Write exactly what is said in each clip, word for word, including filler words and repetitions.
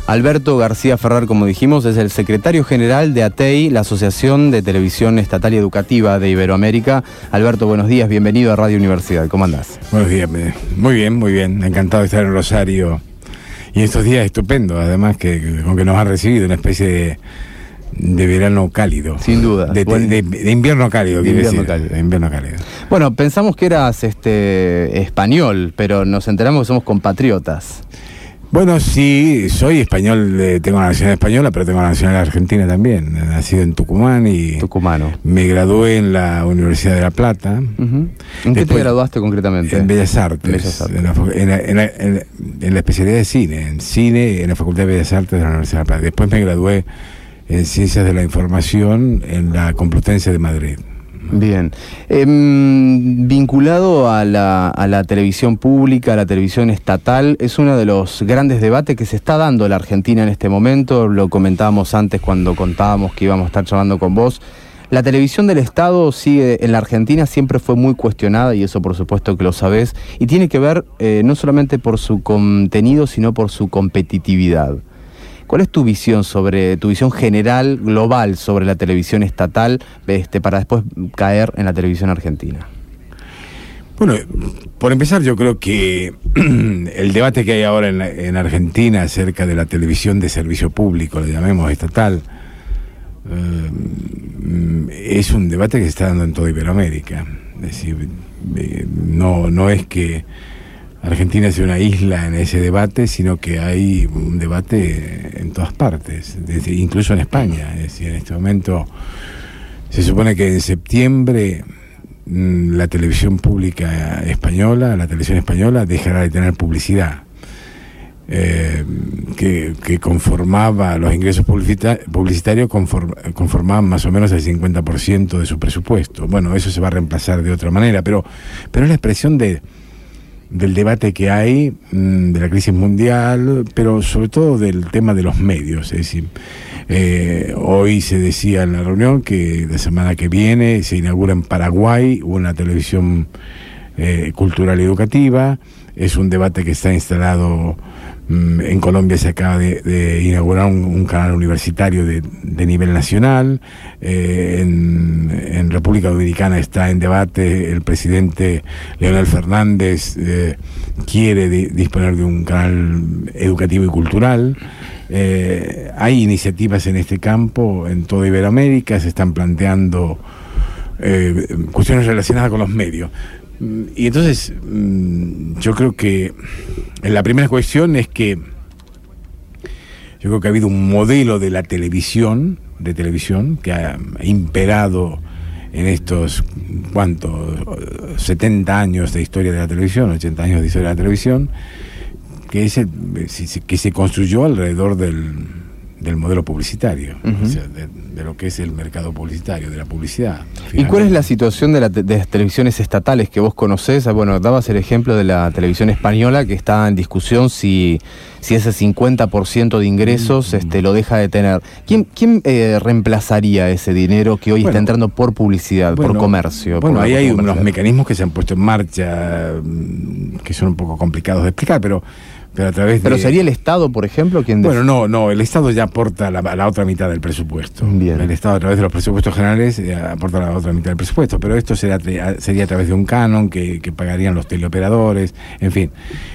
Alberto García Ferrer, como dijimos, es el secretario general de A T E I, la Asociación de Televisión Estatal y Educativa de Iberoamérica. Alberto, buenos días, bienvenido a Radio Universidad. ¿Cómo andás? Buenos días, muy bien, muy bien. Encantado de estar en Rosario. Y estos días estupendos, además, que con que nos han recibido una especie de, de verano cálido. Sin duda. De, bueno, de, de, de invierno cálido, de quiere invierno decir. cálido. De invierno cálido. Bueno, pensamos que eras este español, pero nos enteramos que somos compatriotas. Bueno, sí, soy español, eh, tengo la nacionalidad española, pero tengo la nacionalidad argentina también. He nacido en Tucumán y Tucumano. Me gradué en la Universidad de La Plata. Uh-huh. ¿En Después, qué te graduaste concretamente? En Bellas Artes, Bellas Artes. En, la, en, la, en, la, en, la, en la especialidad de cine, en cine, en la Facultad de Bellas Artes de la Universidad de La Plata. Después me gradué en Ciencias de la Información en la Complutense de Madrid. Bien, eh, vinculado a la, a la televisión pública, a la televisión estatal, es uno de los grandes debates que se está dando en la Argentina en este momento. Lo comentábamos antes cuando contábamos que íbamos a estar charlando con vos. La televisión del Estado sigue en la Argentina, siempre fue muy cuestionada, y eso por supuesto que lo sabés, y tiene que ver eh, no solamente por su contenido, sino por su competitividad. ¿Cuál es tu visión sobre, tu visión general, global, sobre la televisión estatal, este, para después caer en la televisión argentina? Bueno, por empezar, yo creo que el debate que hay ahora en, la, en Argentina acerca de la televisión de servicio público, le llamemos estatal, eh, es un debate que se está dando en toda Iberoamérica. Es decir, eh, no, no es que Argentina sea una isla en ese debate, sino que hay un debate en todas partes, desde, incluso en España. Es decir, en este momento se supone que en septiembre mmm, la televisión pública española, la televisión española, dejará de tener publicidad, eh, que, que conformaba los ingresos publicita publicitarios, conform conformaban más o menos el cincuenta por ciento de su presupuesto. Bueno, eso se va a reemplazar de otra manera, pero, pero es la expresión de del debate que hay, de la crisis mundial, pero sobre todo del tema de los medios. Es decir, eh, hoy se decía en la reunión que la semana que viene se inaugura en Paraguay una televisión eh, cultural y educativa. Es un debate que está instalado mmm, en Colombia. Se acaba de, de inaugurar un, un canal universitario de, de nivel nacional. Eh, en, en República Dominicana está en debate, el presidente Leonel Fernández eh, quiere di, disponer de un canal educativo y cultural. Eh, hay iniciativas en este campo en toda Iberoamérica, se están planteando eh, cuestiones relacionadas con los medios. Y entonces yo creo que la primera cuestión es que yo creo que ha habido un modelo de la televisión, de televisión, que ha imperado en estos, ¿cuántos? setenta años de historia de la televisión, ochenta años de historia de la televisión, que, es el, que se construyó alrededor del, del modelo publicitario, uh-huh. O sea, de, de lo que es el mercado publicitario, de la publicidad. ¿Y cuál es la situación de, la te de las televisiones estatales que vos conocés? Bueno, dabas el ejemplo de la televisión española, que está en discusión si, si ese cincuenta por ciento de ingresos uh-huh. este, lo deja de tener. ¿Quién, quién eh, reemplazaría ese dinero que hoy bueno, está entrando por publicidad, bueno, por comercio? Bueno, por ahí hay comercial. unos mecanismos que se han puesto en marcha, que son un poco complicados de explicar, pero... Pero, a través ¿Pero de... sería el Estado, por ejemplo, quien... Bueno, no, no, el Estado ya aporta la, la otra mitad del presupuesto. Bien. El Estado, a través de los presupuestos generales, eh, aporta la otra mitad del presupuesto, pero esto será, sería a través de un canon que, que pagarían los teleoperadores, en fin.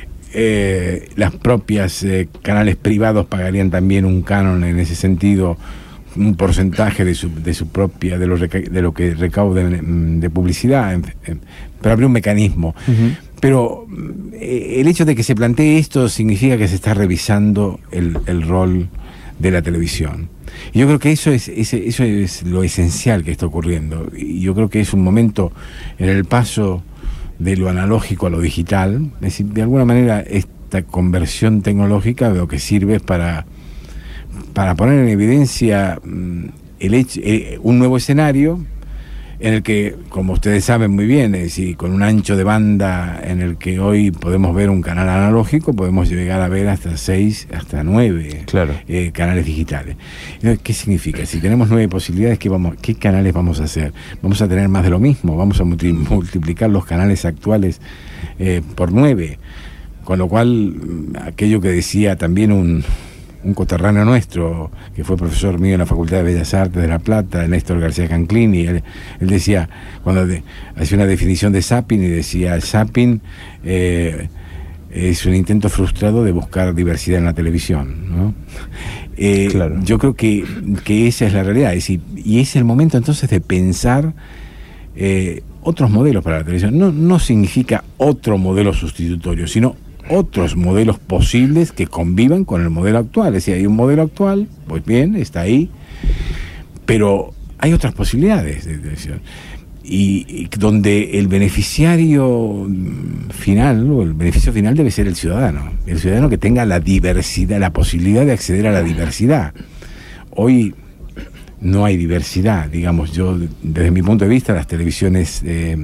Eh, las propias eh, canales privados pagarían también un canon en ese sentido, un porcentaje de su, de su propia, de lo, de lo que recauden de publicidad, en, en, pero habría un mecanismo. Uh-huh. Pero eh, el hecho de que se plantee esto significa que se está revisando el, el rol de la televisión. Y yo creo que eso es, es, eso es lo esencial que está ocurriendo. Y yo creo que es un momento en el paso de lo analógico a lo digital. Es decir, de alguna manera esta conversión tecnológica lo que sirve es para, para poner en evidencia el hecho, eh, un nuevo escenario en el que, como ustedes saben muy bien, es decir, con un ancho de banda en el que hoy podemos ver un canal analógico, podemos llegar a ver hasta seis, hasta nueve claro. eh, canales digitales. ¿Qué significa? Si tenemos nueve posibilidades, ¿qué, vamos, ¿qué canales vamos a hacer? Vamos a tener más de lo mismo, vamos a multi multiplicar los canales actuales eh, por nueve, con lo cual aquello que decía también un... un coterráneo nuestro, que fue profesor mío en la Facultad de Bellas Artes de La Plata, Néstor García Canclini, él, él decía, cuando de, hacía una definición de zapping, y decía, zapping eh, es un intento frustrado de buscar diversidad en la televisión, ¿no? Eh, claro. Yo creo que, que esa es la realidad, es decir, y es el momento entonces de pensar eh, otros modelos para la televisión. No, no significa otro modelo sustitutorio, sino otros modelos posibles que convivan con el modelo actual. Es decir, hay un modelo actual, pues bien, está ahí, pero hay otras posibilidades de televisión. Y, y donde el beneficiario final, o el beneficio final debe ser el ciudadano, el ciudadano que tenga la diversidad, la posibilidad de acceder a la diversidad. Hoy no hay diversidad, digamos, yo desde mi punto de vista, las televisiones eh,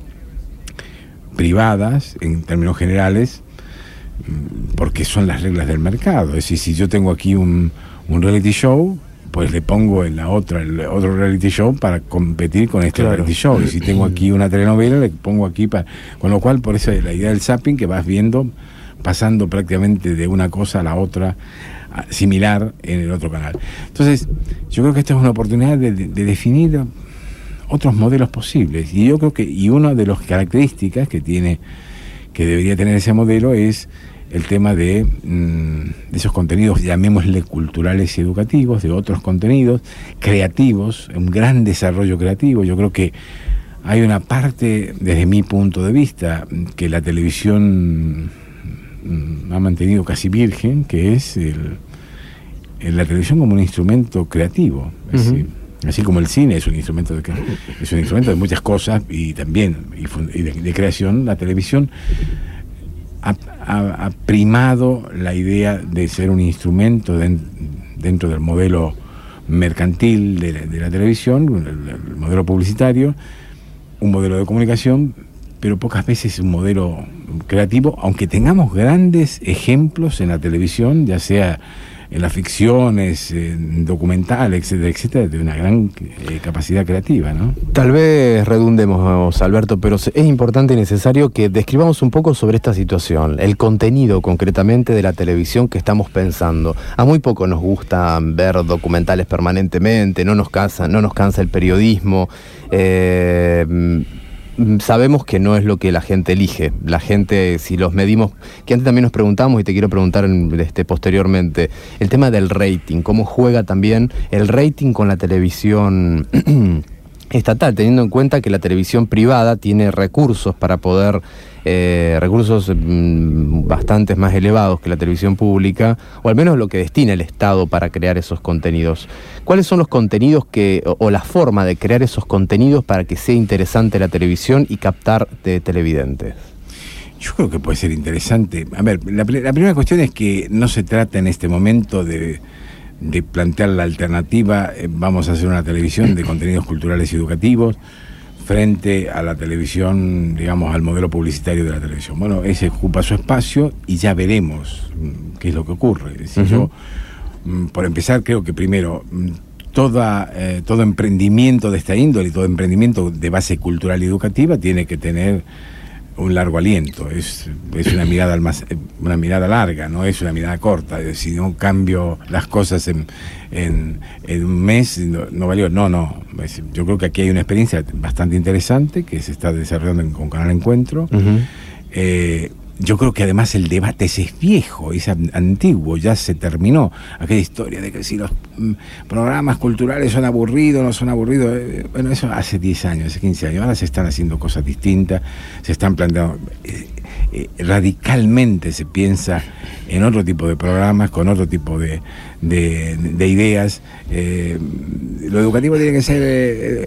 privadas, en términos generales, porque son las reglas del mercado. Es decir, si yo tengo aquí un, un reality show, pues le pongo en la otra el otro reality show para competir con este claro. reality show. Y si tengo aquí una telenovela, le pongo aquí para... Con lo cual, por eso la idea del zapping, que vas viendo, pasando prácticamente de una cosa a la otra, similar en el otro canal. Entonces, yo creo que esta es una oportunidad de, de, de definir otros modelos posibles. Y yo creo que, y una de las características que tiene, que debería tener ese modelo es el tema de, mm, de esos contenidos, llamémosle culturales y educativos, de otros contenidos creativos, un gran desarrollo creativo. Yo creo que hay una parte, desde mi punto de vista, que la televisión mm, ha mantenido casi virgen, que es el, el, la televisión como un instrumento creativo. Uh-huh. Es decir, así como el cine es un instrumento de, es un instrumento de muchas cosas, y también y, y de, de creación, la televisión Ha, ha, ha primado la idea de ser un instrumento de, dentro del modelo mercantil de la, de la televisión, el, el modelo publicitario, un modelo de comunicación, pero pocas veces un modelo creativo, aunque tengamos grandes ejemplos en la televisión, ya sea en las ficciones, en documentales, etcétera, etcétera, de una gran eh, capacidad creativa, ¿no? Tal vez redundemos, Alberto, pero es importante y necesario que describamos un poco sobre esta situación, el contenido concretamente de la televisión que estamos pensando. A muy poco nos gusta ver documentales permanentemente, no nos cansa, no nos cansa el periodismo. Eh, Sabemos que no es lo que la gente elige. La gente, si los medimos, que antes también nos preguntamos, y te quiero preguntar este, posteriormente, el tema del rating, cómo juega también el rating con la televisión estatal, teniendo en cuenta que la televisión privada tiene recursos para poder, eh, recursos mmm, bastantes más elevados que la televisión pública, o al menos lo que destina el Estado para crear esos contenidos. ¿Cuáles son los contenidos que, o, o la forma de crear esos contenidos para que sea interesante la televisión y captar de televidentes? Yo creo que puede ser interesante. A ver, la, la primera cuestión es que no se trata en este momento de... de plantear la alternativa, eh, vamos a hacer una televisión de contenidos culturales y educativos frente a la televisión, digamos, al modelo publicitario de la televisión. Bueno, ese ocupa su espacio y ya veremos mm, qué es lo que ocurre. Es decir, uh-huh. yo, mm, por empezar, creo que primero, mm, toda, eh, todo emprendimiento de esta índole y todo emprendimiento de base cultural y educativa tiene que tener un largo aliento, es, es una mirada más, una mirada larga, no es una mirada corta. Si no cambio las cosas en, en, en un mes, no, no valió. No, no. Es, yo creo que aquí hay una experiencia bastante interesante que se está desarrollando con Canal Encuentro. Uh-huh. Eh, yo creo que además el debate ese es viejo, es antiguo, ya se terminó. Aquella historia de que si los mm, programas culturales son aburridos, no son aburridos. Eh, bueno, eso hace diez años, hace quince años. Ahora se están haciendo cosas distintas, se están planteando... Eh, eh, radicalmente se piensa en otro tipo de programas, con otro tipo de, de, de ideas. Eh, lo educativo tiene que ser eh,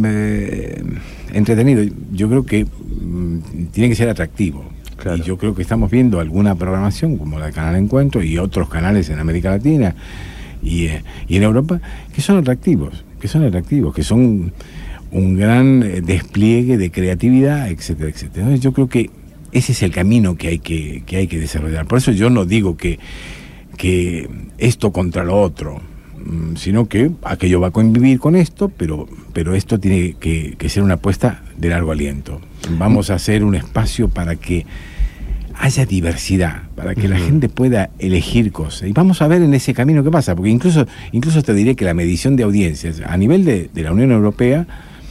eh, entretenido. Yo creo que mm, tiene que ser atractivo. Claro. Y yo creo que estamos viendo alguna programación como la de Canal Encuentro y otros canales en América Latina y, eh, y en Europa que son atractivos, que son atractivos, que son un gran eh, despliegue de creatividad, etcétera, etcétera. Entonces yo creo que ese es el camino que hay que, que hay que desarrollar. Por eso yo no digo que, que esto contra lo otro, sino que aquello va a convivir con esto, pero, pero esto tiene que, que ser una apuesta de largo aliento. Vamos a hacer un espacio para que haya diversidad, para que uh-huh. la gente pueda elegir cosas. Y vamos a ver en ese camino qué pasa, porque incluso, incluso te diré que la medición de audiencias a nivel de, de la Unión Europea,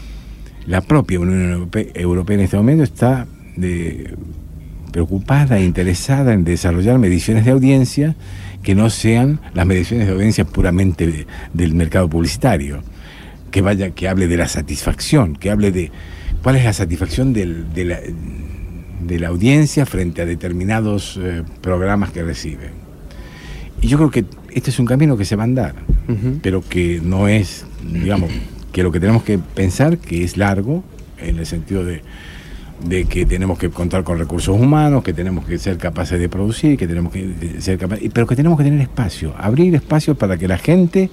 la propia Unión Europea, Europea en este momento está de, preocupada e interesada en desarrollar mediciones de audiencia que no sean las mediciones de audiencia puramente de, del mercado publicitario, que vaya, que hable de la satisfacción, que hable de cuál es la satisfacción del, de, la, de la audiencia frente a determinados eh, programas que recibe. Y yo creo que este es un camino que se va a andar, uh-huh. pero que no es, digamos, que lo que tenemos que pensar que es largo, en el sentido de, de que tenemos que contar con recursos humanos, que tenemos que ser capaces de producir, que tenemos que ser capaces, pero que tenemos que tener espacio, abrir espacio para que la gente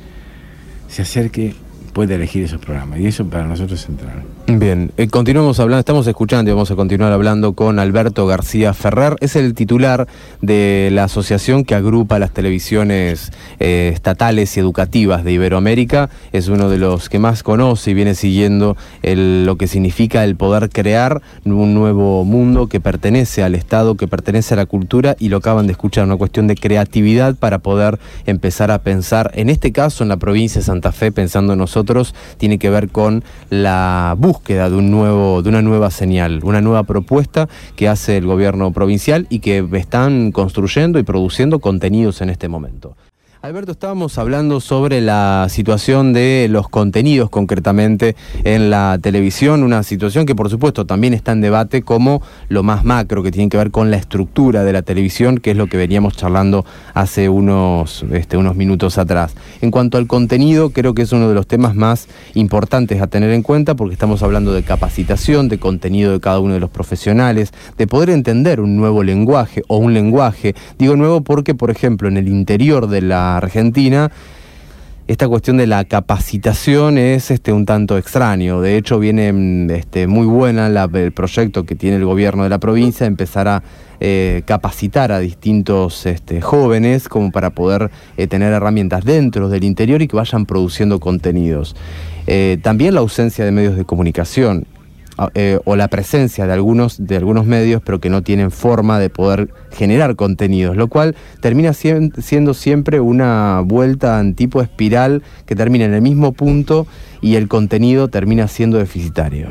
se acerque, puede elegir esos programas, y eso para nosotros es central. Bien, eh, continuamos hablando, estamos escuchando y vamos a continuar hablando con Alberto García Ferrer. Es el titular de la asociación que agrupa las televisiones eh, estatales y educativas de Iberoamérica. Es uno de los que más conoce y viene siguiendo el, lo que significa el poder crear un nuevo mundo que pertenece al Estado, que pertenece a la cultura, y lo acaban de escuchar, una cuestión de creatividad para poder empezar a pensar, en este caso en la provincia de Santa Fe, pensando en nosotros, tiene que ver con la búsqueda búsqueda de un nuevo, de una nueva señal, una nueva propuesta que hace el gobierno provincial y que están construyendo y produciendo contenidos en este momento. Alberto, estábamos hablando sobre la situación de los contenidos concretamente en la televisión, una situación que por supuesto también está en debate como lo más macro que tiene que ver con la estructura de la televisión, que es lo que veníamos charlando hace unos, este, unos minutos atrás. En cuanto al contenido, creo que es uno de los temas más importantes a tener en cuenta, porque estamos hablando de capacitación, de contenido de cada uno de los profesionales, de poder entender un nuevo lenguaje o un lenguaje. Digo nuevo porque, por ejemplo, en el interior de la Argentina, esta cuestión de la capacitación es este, un tanto extraño. De hecho, viene este, muy buena la, el proyecto que tiene el gobierno de la provincia, empezar a eh, capacitar a distintos este, jóvenes como para poder eh, tener herramientas dentro del interior y que vayan produciendo contenidos. Eh, también la ausencia de medios de comunicación. Eh, o la presencia de algunos, de algunos medios, pero que no tienen forma de poder generar contenidos, lo cual termina siendo siempre una vuelta en tipo espiral que termina en el mismo punto y el contenido termina siendo deficitario.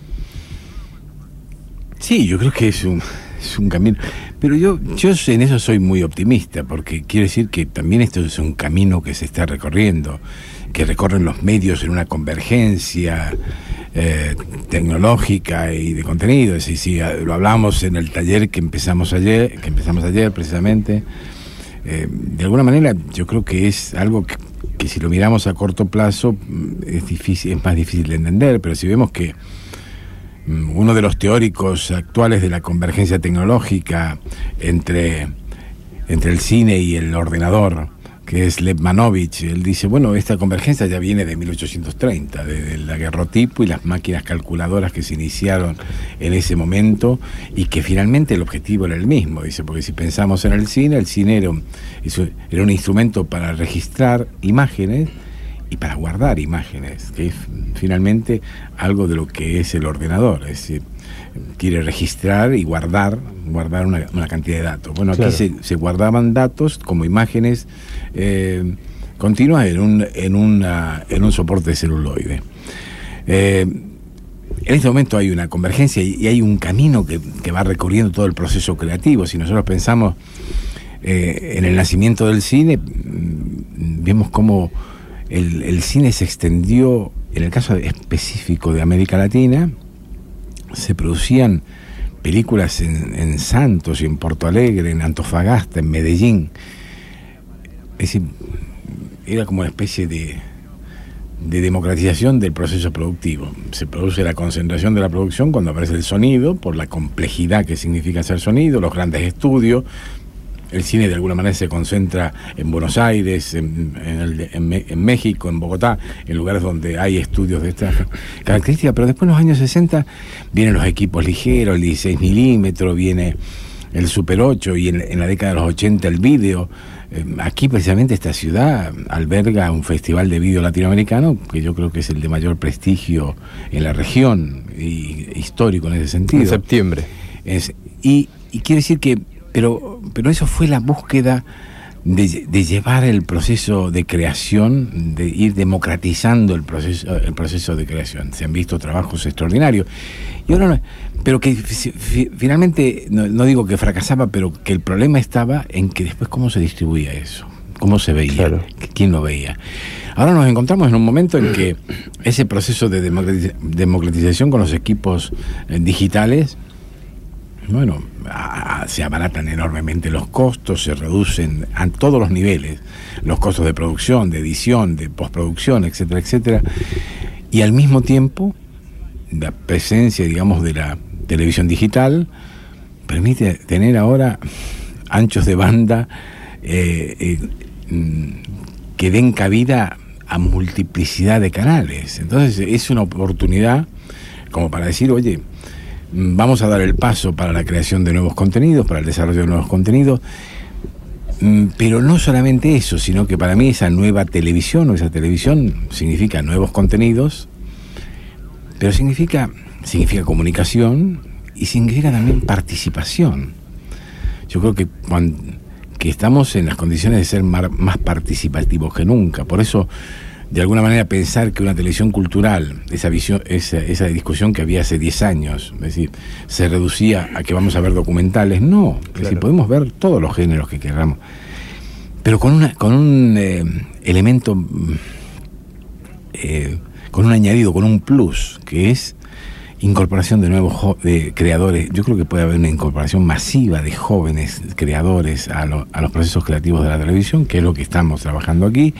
Sí, yo creo que es un, es un camino, pero yo, yo en eso soy muy optimista, porque quiere decir que también esto es un camino que se está recorriendo, que recorren los medios en una convergencia eh, tecnológica y de contenido. Es decir, si lo hablamos en el taller que empezamos ayer, que empezamos ayer precisamente, eh, de alguna manera yo creo que es algo que, que si lo miramos a corto plazo es difícil, es más difícil de entender, pero si vemos que um, uno de los teóricos actuales de la convergencia tecnológica entre, entre el cine y el ordenador, que es Lev Manovich, él dice, bueno, esta convergencia ya viene de mil ochocientos treinta, de, de la daguerrotipo y las máquinas calculadoras que se iniciaron en ese momento, y que finalmente el objetivo era el mismo, dice, porque si pensamos en el cine, el cine era un, era un instrumento para registrar imágenes y para guardar imágenes, que es finalmente algo de lo que es el ordenador, es decir, quiere registrar y guardar guardar una, una cantidad de datos. Bueno, aquí claro. se, se guardaban datos como imágenes eh, continuas en un, en, una, en un soporte celuloide. Eh, en este momento hay una convergencia y, y hay un camino que, que va recorriendo todo el proceso creativo. Si nosotros pensamos eh, en el nacimiento del cine, vemos cómo el, el cine se extendió, en el caso específico de América Latina, se producían películas en, en Santos y en Porto Alegre, en Antofagasta, en Medellín. Es decir, era como una especie de, de democratización del proceso productivo. Se produce la concentración de la producción cuando aparece el sonido, por la complejidad que significa hacer sonido, los grandes estudios. El cine de alguna manera se concentra en Buenos Aires, en, en, el, en, en México, en Bogotá, en lugares donde hay estudios de esta característica, pero después en los años sesenta vienen los equipos ligeros, el dieciséis milímetros, viene el Super ocho, y en, en la década de los ochenta el vídeo. Eh, aquí precisamente esta ciudad alberga un festival de vídeo latinoamericano que yo creo que es el de mayor prestigio en la región y histórico en ese sentido. En septiembre. Es, y, y quiere decir que pero, pero eso fue la búsqueda de, de llevar el proceso de creación, de ir democratizando el proceso, el proceso de creación. Se han visto trabajos extraordinarios. Y ahora no, pero que fi, finalmente, no, no digo que fracasaba, pero que el problema estaba en que después cómo se distribuía eso, cómo se veía, claro. quién lo veía. Ahora nos encontramos en un momento en que ese proceso de democratiz- democratización con los equipos eh, digitales, bueno, a, a, se abaratan enormemente los costos, se reducen a todos los niveles, los costos de producción, de edición, de postproducción, etcétera, etcétera. Y al mismo tiempo, la presencia, digamos, de la televisión digital permite tener ahora anchos de banda eh, eh, que den cabida a multiplicidad de canales. Entonces es una oportunidad como para decir, oye, vamos a dar el paso para la creación de nuevos contenidos, para el desarrollo de nuevos contenidos, pero no solamente eso, sino que para mí esa nueva televisión o esa televisión significa nuevos contenidos, pero significa, significa comunicación y significa también participación. Yo creo que, cuando, que estamos en las condiciones de ser más, más participativos que nunca. Por eso, de alguna manera, pensar que una televisión cultural, esa visión, esa, esa discusión que había hace diez años, es decir, se reducía a que vamos a ver documentales, no. Claro. Es decir, podemos ver todos los géneros que queramos, pero con, una, con un eh, elemento... Eh, con un añadido, con un plus, que es incorporación de nuevos jo- de creadores. Yo creo que puede haber una incorporación masiva de jóvenes creadores a, lo, a los procesos creativos de la televisión, que es lo que estamos trabajando aquí,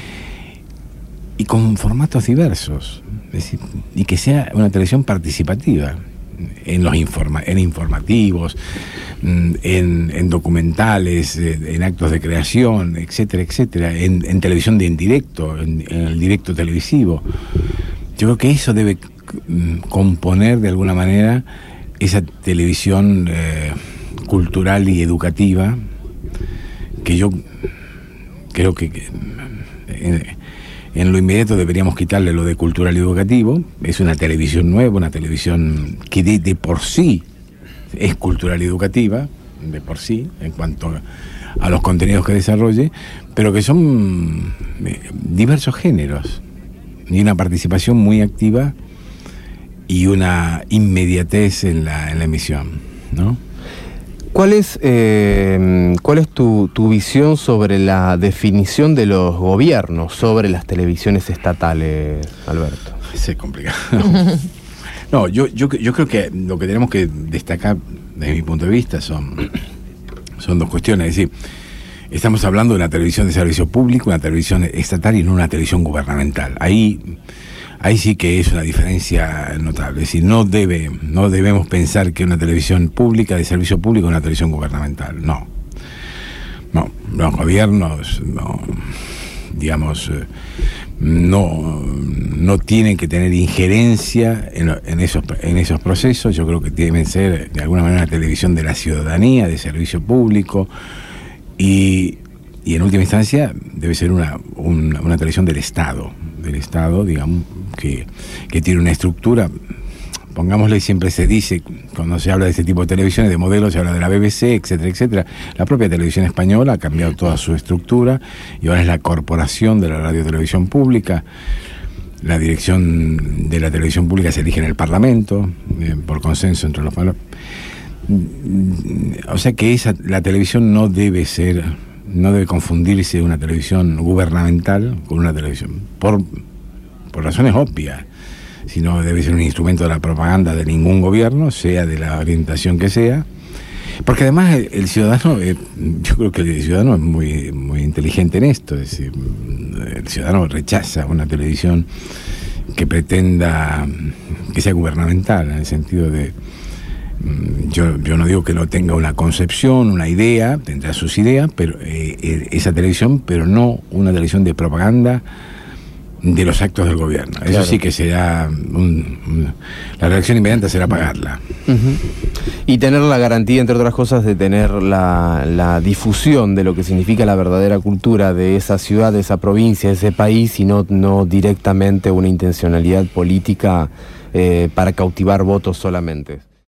y con formatos diversos, es decir, y que sea una televisión participativa en los informa- en informativos, en, en documentales, en actos de creación, etcétera, etcétera, en, en televisión de en directo, en, en el directo televisivo. Yo creo que eso debe componer de alguna manera esa televisión eh, cultural y educativa, que yo creo que, que eh, en lo inmediato deberíamos quitarle lo de cultural y educativo. Es una televisión nueva, una televisión que de, de por sí es cultural y educativa, de por sí, en cuanto a, a los contenidos que desarrolle, pero que son eh, diversos géneros, y una participación muy activa y una inmediatez en la, en la emisión, ¿no? ¿Cuál es, eh, cuál es tu, tu visión sobre la definición de los gobiernos sobre las televisiones estatales, Alberto? Es complicado. No, yo, yo, yo creo que lo que tenemos que destacar desde mi punto de vista son, son dos cuestiones. Es decir, estamos hablando de una televisión de servicio público, una televisión estatal y no una televisión gubernamental. Ahí... Ahí sí que es una diferencia notable. Es decir, no debe, no debemos pensar que una televisión pública, de servicio público, es una televisión gubernamental. No. No, los gobiernos, no, digamos, no, no tienen que tener injerencia en, en, esos, en esos procesos. Yo creo que deben ser, de alguna manera, una televisión de la ciudadanía, de servicio público, y, y en última instancia debe ser una, una, una televisión del Estado, del Estado, digamos, que, que tiene una estructura, pongámosle, siempre se dice, cuando se habla de este tipo de televisiones, de modelos, se habla de la B B C, etcétera, etcétera. La propia televisión española ha cambiado toda su estructura y ahora es la corporación de la radiotelevisión pública. La dirección de la televisión pública se elige en el Parlamento, eh, por consenso entre los parlamentarios. O sea que esa, la televisión no debe ser, no debe confundirse una televisión gubernamental con una televisión, por, por razones obvias, sino debe ser un instrumento de la propaganda de ningún gobierno, sea de la orientación que sea, porque además el, el ciudadano, eh, yo creo que el ciudadano es muy, muy inteligente en esto, es decir, el ciudadano rechaza una televisión que pretenda que sea gubernamental, en el sentido de, Yo, yo no digo que no tenga una concepción, una idea, tendrá sus ideas, pero eh, esa televisión, pero no una televisión de propaganda de los actos del gobierno. Eso claro. Sí que será un, un, la reacción inmediata será pagarla. Uh-huh. Y tener la garantía, entre otras cosas, de tener la, la difusión de lo que significa la verdadera cultura de esa ciudad, de esa provincia, de ese país, y no, no directamente una intencionalidad política eh, para cautivar votos solamente.